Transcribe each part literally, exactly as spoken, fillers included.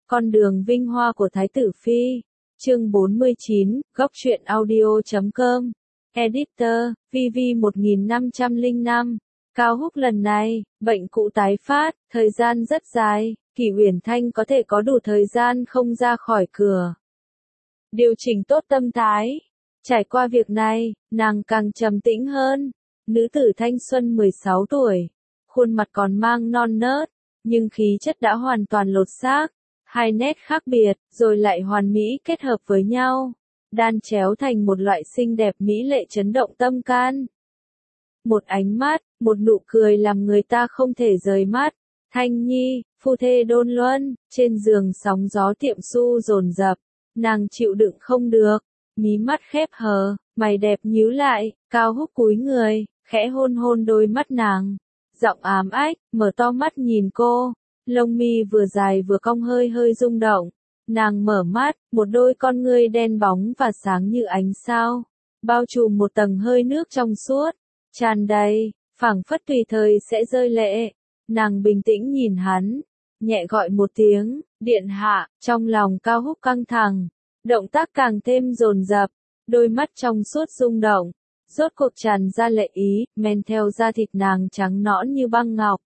Con đường vinh hoa của Thái tử Phi. Chương bốn mươi chín, góc truyện audio chấm com. Editor, vê vê một nghìn năm trăm lẻ năm. Cao Húc lần này, bệnh cũ tái phát, thời gian rất dài, Kỷ Uyển Thanh có thể có đủ thời gian không ra khỏi cửa. Điều chỉnh tốt tâm thái. Trải qua việc này, nàng càng trầm tĩnh hơn. Nữ tử thanh xuân mười sáu tuổi, khuôn mặt còn mang non nớt, nhưng khí chất đã hoàn toàn lột xác. Hai nét khác biệt, rồi lại hoàn mỹ kết hợp với nhau, đan chéo thành một loại xinh đẹp mỹ lệ chấn động tâm can. Một ánh mắt, một nụ cười làm người ta không thể rời mắt. Thanh Nhi, phu thê đôn luân, trên giường sóng gió tiệm su dồn dập, nàng chịu đựng không được, mí mắt khép hờ, mày đẹp nhíu lại, Cao Húc cúi người, khẽ hôn hôn đôi mắt nàng, giọng ám ách, mở to mắt nhìn cô. Lông mi vừa dài vừa cong hơi hơi rung động. Nàng mở mắt, một đôi con ngươi đen bóng và sáng như ánh sao, bao trùm một tầng hơi nước trong suốt, tràn đầy, phảng phất tùy thời sẽ rơi lệ. Nàng bình tĩnh nhìn hắn, nhẹ gọi một tiếng, điện hạ, trong lòng Cao Húc căng thẳng, động tác càng thêm dồn dập, đôi mắt trong suốt rung động, rốt cuộc tràn ra lệ ý, men theo da thịt nàng trắng nõn như băng ngọc.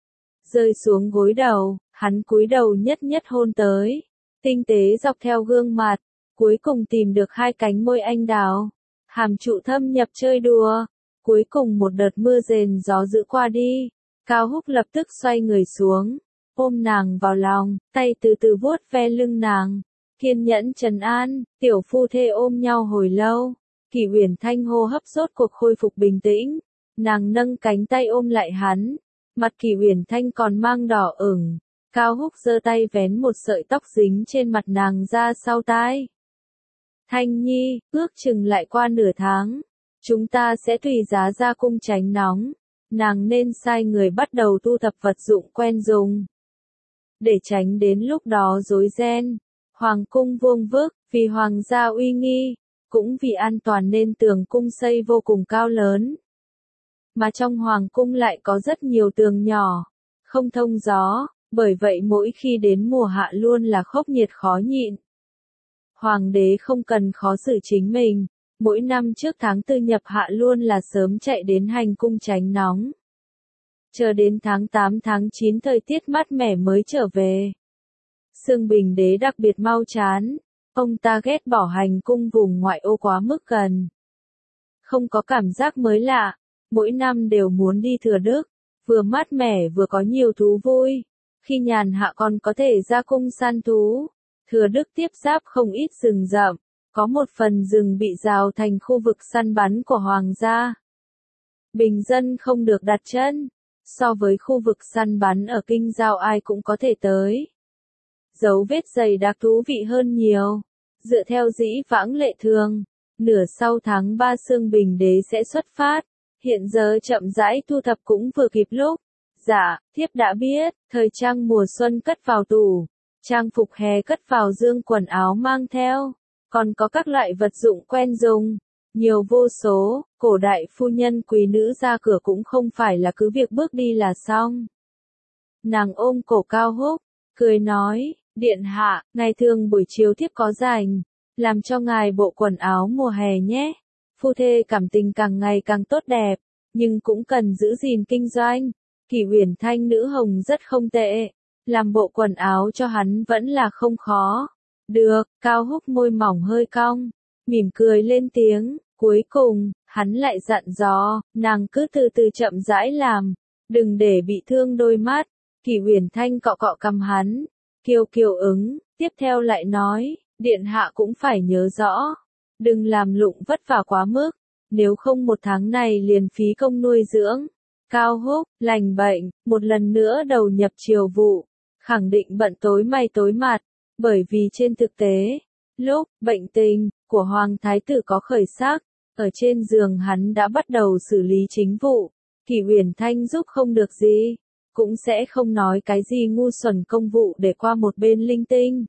Rơi xuống gối đầu, hắn cúi đầu nhất nhất hôn tới, tinh tế dọc theo gương mặt, cuối cùng tìm được hai cánh môi anh đào, hàm trụ thâm nhập chơi đùa, cuối cùng một đợt mưa rền gió dữ qua đi, Cao Húc lập tức xoay người xuống, ôm nàng vào lòng, tay từ từ vuốt ve lưng nàng, kiên nhẫn trấn an, tiểu phu thê ôm nhau hồi lâu, Kỷ Uyển Thanh hô hấp rốt cuộc khôi phục bình tĩnh, nàng nâng cánh tay ôm lại hắn. Mặt Kỷ Uyển Thanh còn mang đỏ ửng, Cao Húc giơ tay vén một sợi tóc dính trên mặt nàng ra sau tai. Thanh Nhi, ước chừng lại qua nửa tháng, chúng ta sẽ tùy giá ra cung tránh nóng, nàng nên sai người bắt đầu thu thập vật dụng quen dùng. Để tránh đến lúc đó rối ren, hoàng cung vuông vức, vì hoàng gia uy nghi, cũng vì an toàn nên tường cung xây vô cùng cao lớn. Mà trong hoàng cung lại có rất nhiều tường nhỏ, không thông gió, bởi vậy mỗi khi đến mùa hạ luôn là khốc nhiệt khó nhịn. Hoàng đế không cần khó xử chính mình, mỗi năm trước tháng tư nhập hạ luôn là sớm chạy đến hành cung tránh nóng. Chờ đến tháng tám tháng chín thời tiết mát mẻ mới trở về. Xương Bình đế đặc biệt mau chán, ông ta ghét bỏ hành cung vùng ngoại ô quá mức gần. Không có cảm giác mới lạ. Mỗi năm đều muốn đi Thừa Đức, vừa mát mẻ vừa có nhiều thú vui. Khi nhàn hạ còn có thể ra cung săn thú. Thừa Đức tiếp giáp không ít rừng rậm, có một phần rừng bị rào thành khu vực săn bắn của hoàng gia. Bình dân không được đặt chân, so với khu vực săn bắn ở kinh giao ai cũng có thể tới. Dấu vết dày đặc thú vị hơn nhiều. Dựa theo dĩ vãng lệ thường, nửa sau tháng ba Xương Bình đế sẽ xuất phát. Hiện giờ chậm rãi thu thập cũng vừa kịp lúc. Dạ, thiếp đã biết, thời trang mùa xuân cất vào tủ, trang phục hè cất vào dương quần áo mang theo, còn có các loại vật dụng quen dùng, nhiều vô số, cổ đại phu nhân quý nữ ra cửa cũng không phải là cứ việc bước đi là xong. Nàng ôm cổ Cao Húc, cười nói, điện hạ, ngày thường buổi chiều thiếp có rảnh, làm cho ngài bộ quần áo mùa hè nhé. Phu thê cảm tình càng ngày càng tốt đẹp, nhưng cũng cần giữ gìn kinh doanh. Kỷ Uyển Thanh nữ hồng rất không tệ, làm bộ quần áo cho hắn vẫn là không khó. Được, Cao Húc môi mỏng hơi cong, mỉm cười lên tiếng, cuối cùng, hắn lại dặn dò, nàng cứ từ từ chậm rãi làm, đừng để bị thương đôi mắt. Kỷ Uyển Thanh cọ cọ cằm hắn, kiều kiều ứng, tiếp theo lại nói, điện hạ cũng phải nhớ rõ. Đừng làm lụng vất vả quá mức, nếu không một tháng này liền phí công nuôi dưỡng. Cao Húc, lành bệnh, một lần nữa đầu nhập triều vụ, khẳng định bận tối mày tối mặt, bởi vì trên thực tế, lúc bệnh tình của Hoàng Thái tử có khởi sắc, ở trên giường hắn đã bắt đầu xử lý chính vụ, Kỷ Uyển Thanh giúp không được gì, cũng sẽ không nói cái gì ngu xuẩn công vụ để qua một bên linh tinh.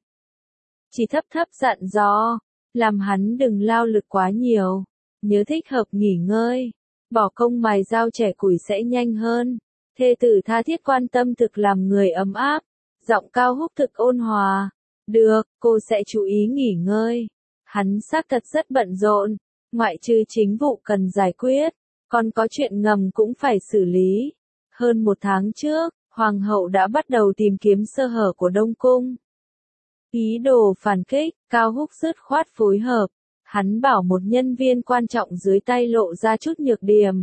Chỉ thấp thấp dặn dò, làm hắn đừng lao lực quá nhiều, nhớ thích hợp nghỉ ngơi, bỏ công mài dao trẻ củi sẽ nhanh hơn. Thê tử tha thiết quan tâm thực làm người ấm áp, giọng Cao Húc thực ôn hòa, Được, cô sẽ chú ý nghỉ ngơi. Hắn xác thật rất bận rộn, ngoại trừ chính vụ cần giải quyết, còn có chuyện ngầm cũng phải xử lý. Hơn một tháng trước, Hoàng hậu đã bắt đầu tìm kiếm sơ hở của Đông Cung. Ý đồ phản kích, Cao Húc dứt khoát phối hợp. Hắn bảo một nhân viên quan trọng dưới tay lộ ra chút nhược điểm,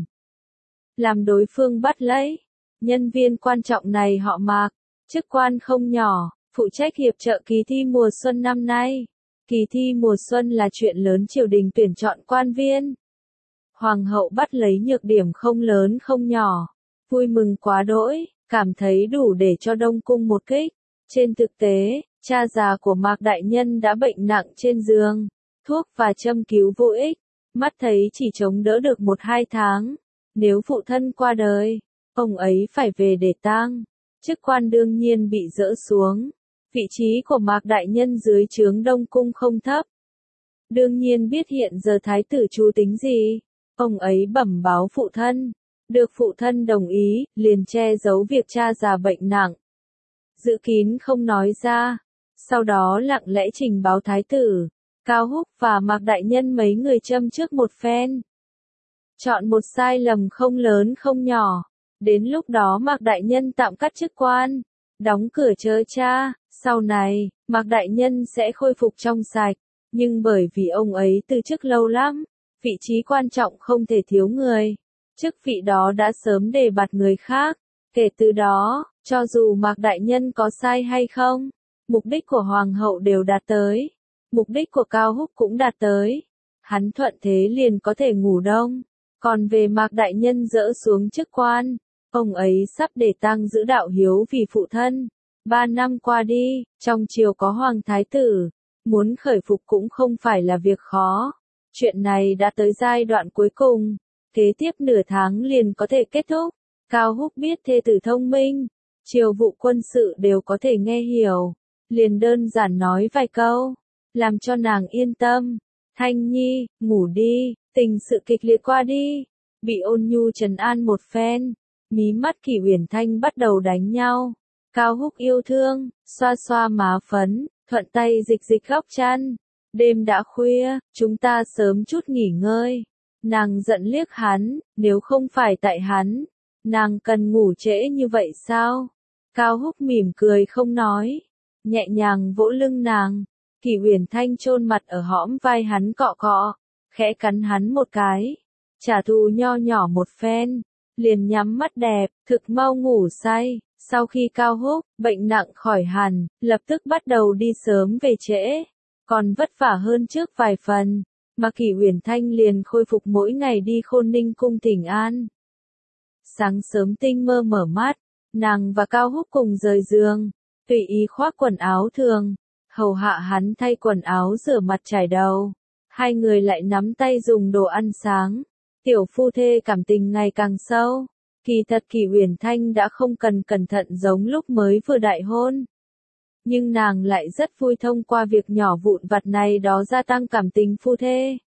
làm đối phương bắt lấy. Nhân viên quan trọng này họ Mạc, chức quan không nhỏ, phụ trách hiệp trợ kỳ thi mùa xuân năm nay. Kỳ thi mùa xuân là chuyện lớn triều đình tuyển chọn quan viên. Hoàng hậu bắt lấy nhược điểm không lớn không nhỏ, vui mừng quá đỗi, cảm thấy đủ để cho Đông Cung một kích. Trên thực tế, cha già của Mạc Đại Nhân đã bệnh nặng trên giường, thuốc và châm cứu vô ích, mắt thấy chỉ chống đỡ được một hai tháng. Nếu phụ thân qua đời, ông ấy phải về để tang, chức quan đương nhiên bị dỡ xuống. Vị trí của Mạc Đại Nhân dưới trướng Đông Cung không thấp. Đương nhiên biết hiện giờ thái tử Chu tính gì, ông ấy bẩm báo phụ thân, được phụ thân đồng ý, liền che giấu việc cha già bệnh nặng, giữ kín không nói ra, sau đó lặng lẽ trình báo thái tử. Cao Húc và Mạc Đại Nhân mấy người châm trước một phen, chọn một sai lầm không lớn không nhỏ. Đến lúc đó Mạc Đại Nhân tạm cắt chức quan, đóng cửa chớ cha. Sau này, Mạc Đại Nhân sẽ khôi phục trong sạch, nhưng bởi vì ông ấy từ chức lâu lắm, vị trí quan trọng không thể thiếu người, chức vị đó đã sớm đề bạt người khác. Kể từ đó, cho dù Mạc Đại Nhân có sai hay không, mục đích của Hoàng hậu đều đạt tới, mục đích của Cao Húc cũng đạt tới. Hắn thuận thế liền có thể ngủ đông. Còn về Mạc Đại Nhân dỡ xuống chức quan, ông ấy sắp để tang giữ đạo hiếu vì phụ thân. Ba năm qua đi, trong triều có Hoàng Thái tử, muốn khởi phục cũng không phải là việc khó. Chuyện này đã tới giai đoạn cuối cùng, kế tiếp nửa tháng liền có thể kết thúc. Cao Húc biết thê tử thông minh, triều vụ quân sự đều có thể nghe hiểu, liền đơn giản nói vài câu, làm cho nàng yên tâm. Thanh Nhi, ngủ đi, tình sự kịch liệt qua đi. Bị Ôn Nhu trấn an một phen, mí mắt Kỷ Uyển Thanh bắt đầu đánh nhau. Cao Húc yêu thương, xoa xoa má phấn, thuận tay dịch dịch góc chăn. Đêm đã khuya, chúng ta sớm chút nghỉ ngơi. Nàng giận liếc hắn, nếu không phải tại hắn, nàng cần ngủ trễ như vậy sao? Cao Húc mỉm cười không nói, nhẹ nhàng vỗ lưng nàng. Kỷ Uyển Thanh chôn mặt ở hõm vai hắn cọ cọ, khẽ cắn hắn một cái, trả thù nho nhỏ một phen, liền nhắm mắt đẹp, thực mau ngủ say. Sau khi Cao Húc bệnh nặng khỏi hẳn, lập tức bắt đầu đi sớm về trễ, còn vất vả hơn trước vài phần, mà Kỷ Uyển Thanh liền khôi phục mỗi ngày đi Khôn Ninh cung thỉnh an. Sáng sớm tinh mơ mở mắt, nàng và Cao Húc cùng rời giường, tùy ý khoác quần áo thường, hầu hạ hắn thay quần áo rửa mặt chải đầu. Hai người lại nắm tay dùng đồ ăn sáng, tiểu phu thê cảm tình ngày càng sâu. Kỳ thật Kỷ Uyển Thanh đã không cần cẩn thận giống lúc mới vừa đại hôn. Nhưng nàng lại rất vui thông qua việc nhỏ vụn vặt này đó gia tăng cảm tình phu thê.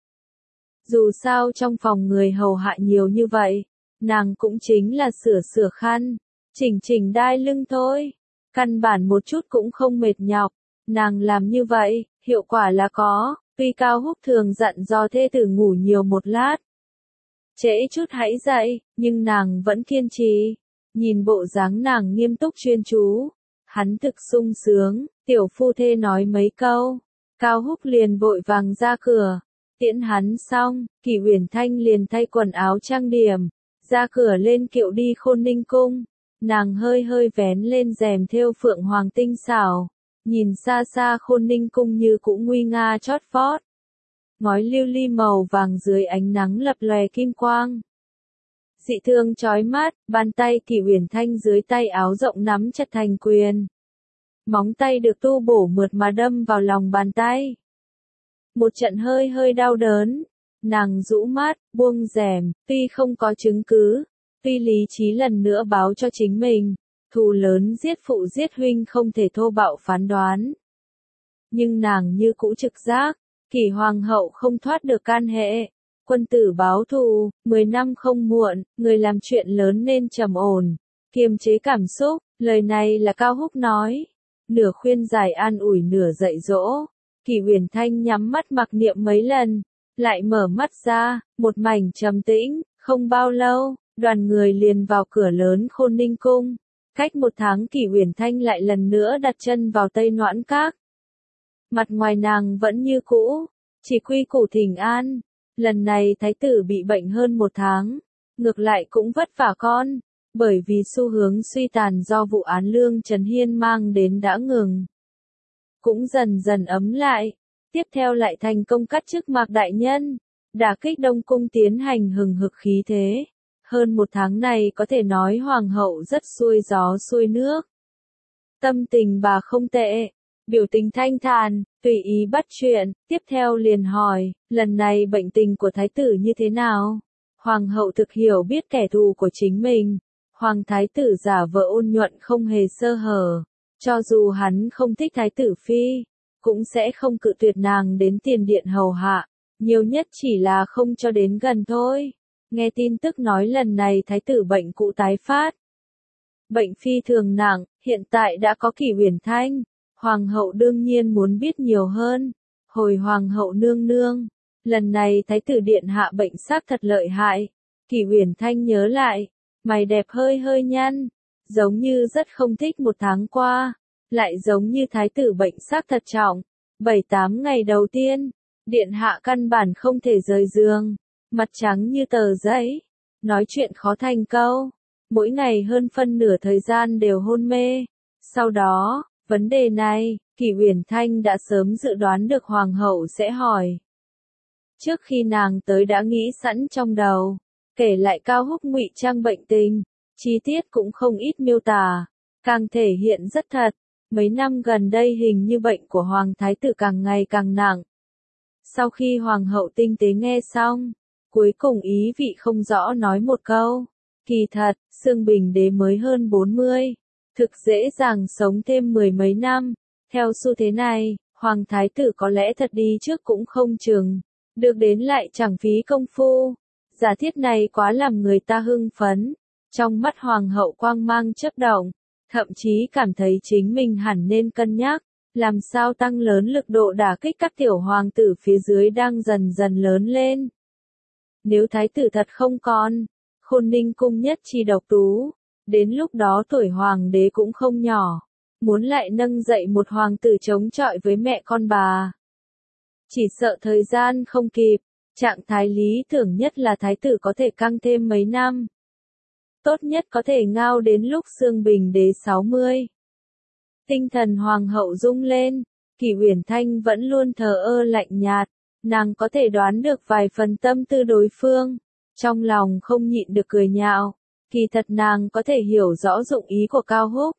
Dù sao trong phòng người hầu hạ nhiều như vậy, nàng cũng chính là sửa sửa khăn, chỉnh chỉnh đai lưng thôi. Căn bản một chút cũng không mệt nhọc, nàng làm như vậy, hiệu quả là có. Tuy Cao Húc thường dặn dò thê tử ngủ nhiều một lát, trễ chút hãy dậy, nhưng nàng vẫn kiên trì. Nhìn bộ dáng nàng nghiêm túc chuyên chú, hắn thực sung sướng. Tiểu phu thê nói mấy câu, Cao Húc liền vội vàng ra cửa. Tiễn hắn xong, Kỷ Uyển Thanh liền thay quần áo trang điểm, ra cửa lên kiệu đi Khôn Ninh cung. Nàng hơi hơi vén lên rèm thêu phượng hoàng tinh xảo, nhìn xa xa Khôn Ninh cung như cũng nguy nga chót vót. Ngói lưu ly màu vàng dưới ánh nắng lập lòe kim quang. Dị thương chói mắt, bàn tay Kỷ Uyển Thanh dưới tay áo rộng nắm chặt thành quyền. Móng tay được tu bổ mượt mà đâm vào lòng bàn tay. Một trận hơi hơi đau đớn, nàng rũ mắt, buông rèm, tuy không có chứng cứ, tuy lý trí lần nữa báo cho chính mình, thù lớn giết phụ giết huynh không thể thô bạo phán đoán. Nhưng nàng như cũ trực giác, Kỷ hoàng hậu không thoát được can hệ. Quân tử báo thù, mười năm không muộn, người làm chuyện lớn nên trầm ổn, kiềm chế cảm xúc. Lời này là Cao Húc nói. nửa khuyên giải an ủi nửa dạy dỗ. Kỷ Uyển Thanh nhắm mắt mặc niệm mấy lần, lại mở mắt ra, một mảnh trầm tĩnh, không bao lâu, đoàn người liền vào cửa lớn Khôn Ninh Cung. Cách một tháng Kỷ Uyển Thanh lại lần nữa đặt chân vào Tây Noãn Các. Mặt ngoài nàng vẫn như cũ, chỉ quy củ thỉnh an. Lần này thái tử bị bệnh hơn một tháng, ngược lại cũng vất vả con, bởi vì xu hướng suy tàn do vụ án Lương Trấn Hiên mang đến đã ngừng. Cũng dần dần ấm lại, tiếp theo lại thành công cắt chức Mạc Đại Nhân, đả kích Đông Cung tiến hành hừng hực khí thế. Hơn một tháng này có thể nói hoàng hậu rất xuôi gió xuôi nước. Tâm tình bà không tệ, biểu tình thanh thản, tùy ý bắt chuyện, tiếp theo liền hỏi, lần này bệnh tình của thái tử như thế nào? Hoàng hậu thực hiểu biết kẻ thù của chính mình. Hoàng thái tử giả vờ ôn nhuận không hề sơ hở. Cho dù hắn không thích thái tử phi, cũng sẽ không cự tuyệt nàng đến tiền điện hầu hạ. Nhiều nhất chỉ là không cho đến gần thôi. Nghe tin tức nói lần này thái tử bệnh cũ tái phát. Bệnh phi thường nặng, hiện tại đã có Kỷ Uyển Thanh. Hoàng hậu đương nhiên muốn biết nhiều hơn. Hồi hoàng hậu nương nương, lần này thái tử điện hạ bệnh xác thật lợi hại. Kỷ Uyển Thanh nhớ lại, mày đẹp hơi hơi nhăn, giống như rất không thích một tháng qua, lại giống như thái tử bệnh xác thật trọng. Bảy tám ngày đầu tiên, điện hạ căn bản không thể rời giường, mặt trắng như tờ giấy, nói chuyện khó thành câu, mỗi ngày hơn phân nửa thời gian đều hôn mê. Sau đó, vấn đề này, Kỷ Uyển Thanh đã sớm dự đoán được hoàng hậu sẽ hỏi. Trước khi nàng tới đã nghĩ sẵn trong đầu, kể lại Cao Húc ngụy trang bệnh tình, chi tiết cũng không ít miêu tả, càng thể hiện rất thật. Mấy năm gần đây hình như bệnh của hoàng thái tử càng ngày càng nặng. Sau khi hoàng hậu tinh tế nghe xong, cuối cùng ý vị không rõ nói một câu, kỳ thật, Xương Bình Đế mới hơn bốn mươi, thực dễ dàng sống thêm mười mấy năm. Theo xu thế này, hoàng thái tử có lẽ thật đi trước cũng không chừng, được đến lại chẳng phí công phu. Giả thiết này quá làm người ta hưng phấn, trong mắt hoàng hậu quang mang chớp động, thậm chí cảm thấy chính mình hẳn nên cân nhắc, làm sao tăng lớn lực độ đả kích các tiểu hoàng tử phía dưới đang dần dần lớn lên. Nếu thái tử thật không còn, Khôn Ninh cung nhất chi độc tú, đến lúc đó tuổi hoàng đế cũng không nhỏ, muốn lại nâng dậy một hoàng tử chống chọi với mẹ con bà. Chỉ sợ thời gian không kịp, trạng thái lý tưởng nhất là thái tử có thể căng thêm mấy năm. Tốt nhất có thể ngao đến lúc Xương Bình Đế sáu mươi. Tinh thần hoàng hậu rung lên, Kỷ Uyển Thanh vẫn luôn thờ ơ lạnh nhạt, nàng có thể đoán được vài phần tâm tư đối phương, trong lòng không nhịn được cười nhạo, kỳ thật nàng có thể hiểu rõ dụng ý của Cao Húc.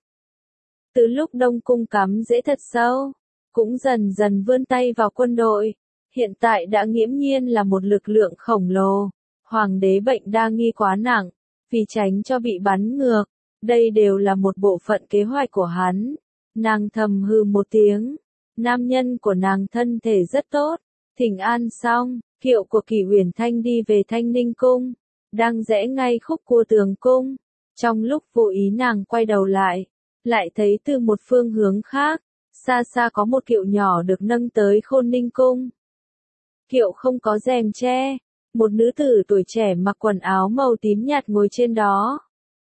Từ lúc Đông Cung cắm rễ thật sâu, cũng dần dần vươn tay vào quân đội, hiện tại đã nghiễm nhiên là một lực lượng khổng lồ. Hoàng đế bệnh đa nghi quá nặng, vì tránh cho bị bắn ngược, đây đều là một bộ phận kế hoạch của hắn. Nàng thầm hừ một tiếng, nam nhân của nàng thân thể rất tốt. Thỉnh an xong, kiệu của Kỷ Uyển Thanh đi về Thanh Ninh cung, đang rẽ ngay khúc cua Tường cung. Trong lúc vô ý nàng quay đầu lại, lại thấy từ một phương hướng khác, xa xa có một kiệu nhỏ được nâng tới Khôn Ninh cung. Kiệu không có rèm che, một nữ tử tuổi trẻ mặc quần áo màu tím nhạt ngồi trên đó.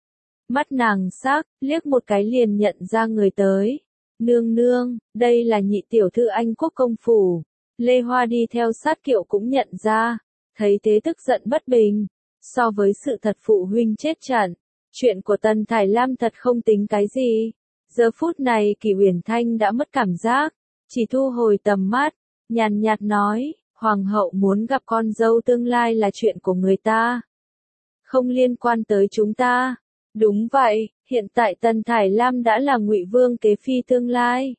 Mắt nàng sắc, liếc một cái liền nhận ra người tới. Nương nương, đây là nhị tiểu thư Anh Quốc công phủ. Lê Hoa đi theo sát kiệu cũng nhận ra, thấy thế tức giận bất bình. So với sự thật phụ huynh chết trận, chuyện của Tần Thải Lam thật không tính cái gì. Giờ phút này Kỷ Uyển Thanh đã mất cảm giác, chỉ thu hồi tầm mắt, nhàn nhạt nói, hoàng hậu muốn gặp con dâu tương lai là chuyện của người ta, không liên quan tới chúng ta. Đúng vậy, hiện tại Tần Thải Lam đã là Ngụy Vương kế phi tương lai.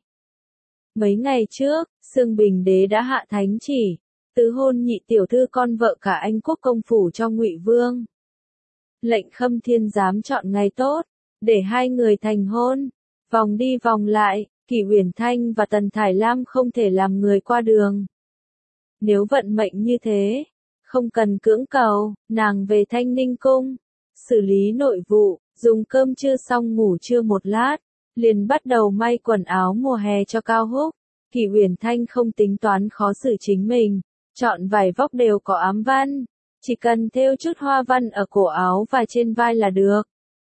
Mấy ngày trước, Xương Bình Đế đã hạ thánh chỉ, tứ hôn nhị tiểu thư con vợ cả Anh Quốc công phủ cho Ngụy Vương. Lệnh Khâm Thiên giám chọn ngày tốt, để hai người thành hôn. Vòng đi vòng lại, Kỷ Uyển Thanh và Tần Thải Lam không thể làm người qua đường. Nếu vận mệnh như thế, không cần cưỡng cầu, nàng về Thanh Ninh cung, xử lý nội vụ, dùng cơm trưa xong ngủ trưa một lát, liền bắt đầu may quần áo mùa hè cho Cao Húc. Kỷ Uyển Thanh không tính toán khó xử chính mình, chọn vải vóc đều có ám văn, chỉ cần thêu chút hoa văn ở cổ áo và trên vai là được.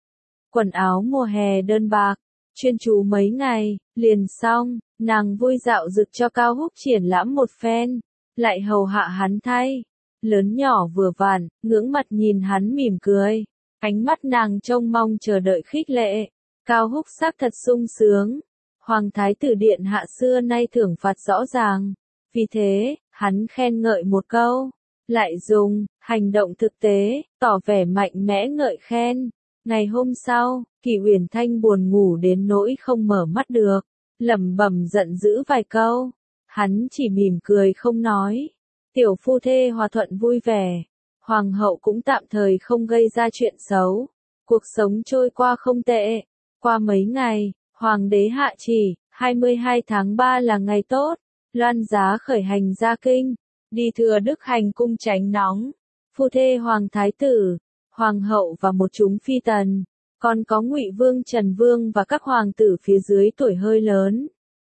Quần áo mùa hè đơn bạc, chuyên chú mấy ngày, liền xong, nàng vui dạo dực cho Cao Húc triển lãm một phen, lại hầu hạ hắn thay. Lớn nhỏ vừa vặn, ngưỡng mặt nhìn hắn mỉm cười, ánh mắt nàng trông mong chờ đợi khích lệ. Cao Húc xác thật sung sướng. Hoàng thái tử điện hạ xưa nay thưởng phạt rõ ràng, vì thế, hắn khen ngợi một câu, lại dùng hành động thực tế, tỏ vẻ mạnh mẽ ngợi khen. Ngày hôm sau, Kỷ Uyển Thanh buồn ngủ đến nỗi không mở mắt được, lẩm bẩm giận dữ vài câu, hắn chỉ mỉm cười không nói. Tiểu phu thê hòa thuận vui vẻ, hoàng hậu cũng tạm thời không gây ra chuyện xấu, cuộc sống trôi qua không tệ. Qua mấy ngày, hoàng đế hạ chỉ, hai mươi hai tháng ba là ngày tốt, Loan Giá khởi hành ra kinh, đi thừa Đức hành cung tránh nóng. Phu thê hoàng thái tử, hoàng hậu và một chúng phi tần, còn có Ngụy Vương Trần Vương và các hoàng tử phía dưới tuổi hơi lớn.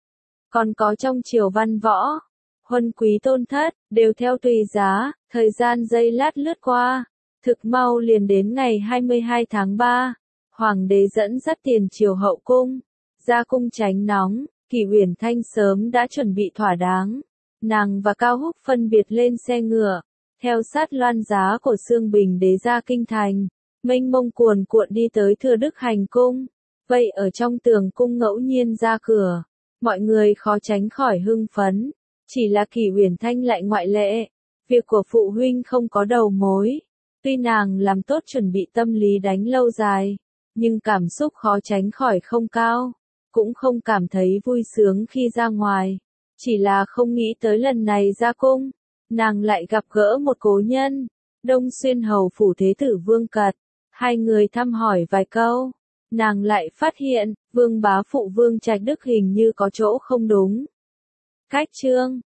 Còn có trong triều văn võ, huân quý tôn thất, đều theo tùy giá, thời gian giây lát lướt qua, thực mau liền đến ngày hai mươi hai tháng ba, hoàng đế dẫn dắt tiền triều hậu cung, ra cung tránh nóng. Kỷ Uyển Thanh sớm đã chuẩn bị thỏa đáng, nàng và Cao Húc phân biệt lên xe ngựa, theo sát Loan Giá của Xương Bình đế ra kinh thành, mênh mông cuồn cuộn đi tới Thừa Đức hành cung. Vậy ở trong tường cung ngẫu nhiên ra cửa, mọi người khó tránh khỏi hưng phấn, chỉ là Kỷ Uyển Thanh lại ngoại lệ. Việc của phụ huynh không có đầu mối, tuy nàng làm tốt chuẩn bị tâm lý đánh lâu dài, nhưng cảm xúc khó tránh khỏi không cao, cũng không cảm thấy vui sướng khi ra ngoài, chỉ là không nghĩ tới lần này ra cung, nàng lại gặp gỡ một cố nhân, Đông Xuyên hầu phủ thế tử Vương Cật. Hai người thăm hỏi vài câu, nàng lại phát hiện, Vương bá phụ Vương Trạch Đức hình như có chỗ không đúng. Cách chương